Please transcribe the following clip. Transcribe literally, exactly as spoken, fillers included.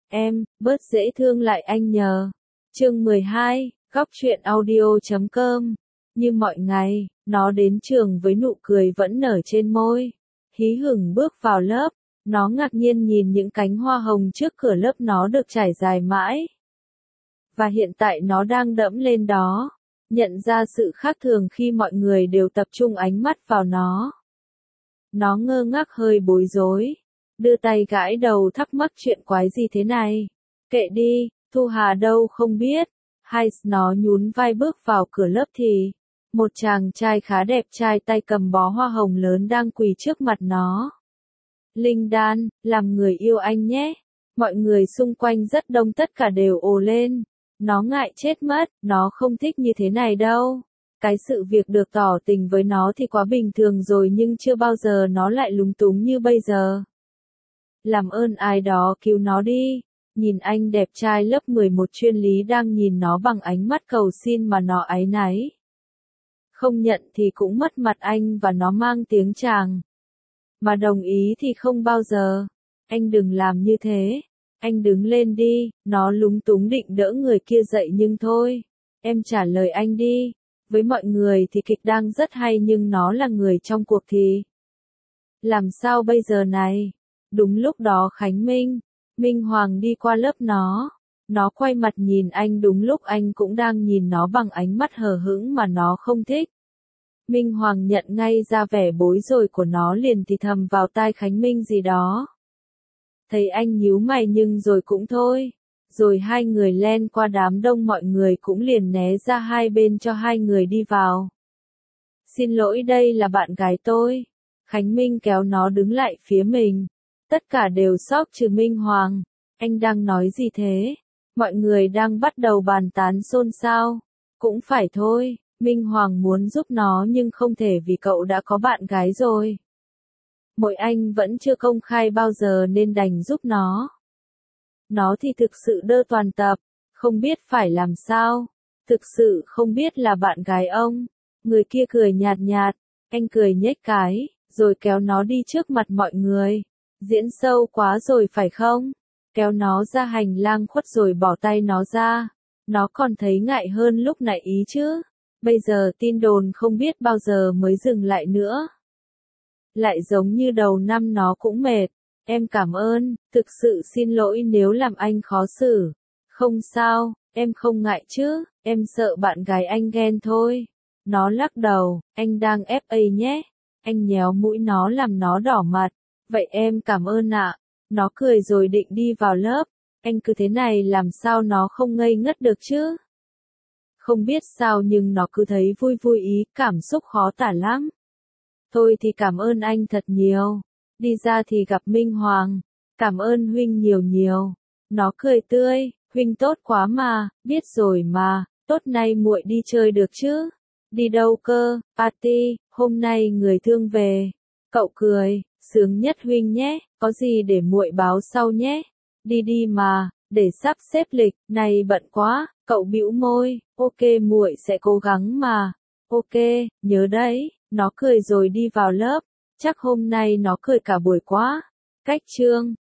Em, bớt dễ thương lại anh nhờ. Chương mười hai, góc truyện audio chấm com. Như mọi ngày, nó đến trường với nụ cười vẫn nở trên môi. Hí hửng bước vào lớp, nó ngạc nhiên nhìn những cánh hoa hồng trước cửa lớp nó được trải dài mãi. Và hiện tại nó đang đẫm lên đó, nhận ra sự khác thường khi mọi người đều tập trung ánh mắt vào nó. Nó ngơ ngác hơi bối rối, đưa tay gãi đầu thắc mắc chuyện quái gì thế này. Kệ đi, Thu Hà đâu không biết. Hay nó nhún vai bước vào cửa lớp thì một chàng trai khá đẹp trai tay cầm bó hoa hồng lớn đang quỳ trước mặt nó. Linh Đan, làm người yêu anh nhé. Mọi người xung quanh rất đông, tất cả đều ồ lên. Nó ngại chết mất, nó không thích như thế này đâu. Cái sự việc được tỏ tình với nó thì quá bình thường rồi, nhưng chưa bao giờ nó lại lúng túng như bây giờ. Làm ơn ai đó cứu nó đi. Nhìn anh đẹp trai lớp mười một chuyên lý đang nhìn nó bằng ánh mắt cầu xin mà nó áy náy. Không nhận thì cũng mất mặt anh và nó mang tiếng chàng. Mà đồng ý thì không bao giờ. Anh đừng làm như thế. Anh đứng lên đi. Nó lúng túng định đỡ người kia dậy nhưng thôi. Em trả lời anh đi. Với mọi người thì kịch đang rất hay, nhưng nó là người trong cuộc thì làm sao bây giờ này? Đúng lúc đó Khánh Minh, Minh Hoàng đi qua lớp nó. Nó quay mặt nhìn anh đúng lúc anh cũng đang nhìn nó bằng ánh mắt hờ hững mà nó không thích. Minh Hoàng nhận ngay ra vẻ bối rối của nó, liền thì thầm vào tai Khánh Minh gì đó. Thấy anh nhíu mày nhưng rồi cũng thôi. Rồi hai người len qua đám đông, mọi người cũng liền né ra hai bên cho hai người đi vào. Xin lỗi, đây là bạn gái tôi. Khánh Minh kéo nó đứng lại phía mình. Tất cả đều sốc trừ Minh Hoàng. Anh đang nói gì thế? Mọi người đang bắt đầu bàn tán xôn xao. Cũng phải thôi, Minh Hoàng muốn giúp nó nhưng không thể vì cậu đã có bạn gái rồi. Mỗi anh vẫn chưa công khai bao giờ nên đành giúp nó. Nó thì thực sự đơ toàn tập, không biết phải làm sao. Thực sự không biết là bạn gái ông. Người kia cười nhạt nhạt, anh cười nhếch cái, rồi kéo nó đi trước mặt mọi người. Diễn sâu quá rồi phải không? Kéo nó ra hành lang khuất rồi bỏ tay nó ra. Nó còn thấy ngại hơn lúc nãy ý chứ. Bây giờ tin đồn không biết bao giờ mới dừng lại nữa. Lại giống như đầu năm nó cũng mệt. Em cảm ơn, thực sự xin lỗi nếu làm anh khó xử. Không sao, em không ngại chứ, em sợ bạn gái anh ghen thôi. Nó lắc đầu, anh đang ép a nhé. Anh nhéo mũi nó làm nó đỏ mặt. Vậy em cảm ơn ạ. Nó cười rồi định đi vào lớp. Anh cứ thế này làm sao nó không ngây ngất được chứ? Không biết sao nhưng nó cứ thấy vui vui ý, cảm xúc khó tả lắm. Thôi thì cảm ơn anh thật nhiều. Đi ra thì gặp Minh Hoàng. Cảm ơn huynh nhiều nhiều. Nó cười tươi, huynh tốt quá mà, biết rồi mà, tốt nay muội đi chơi được chứ? Đi đâu cơ? Party, hôm nay người thương về. Cậu cười, sướng nhất huynh nhé, có gì để muội báo sau nhé. Đi đi mà, để sắp xếp lịch, này bận quá, cậu bĩu môi, ok muội sẽ cố gắng mà. Ok, nhớ đấy, nó cười rồi đi vào lớp. Chắc hôm nay nó cười cả buổi quá. Cách chương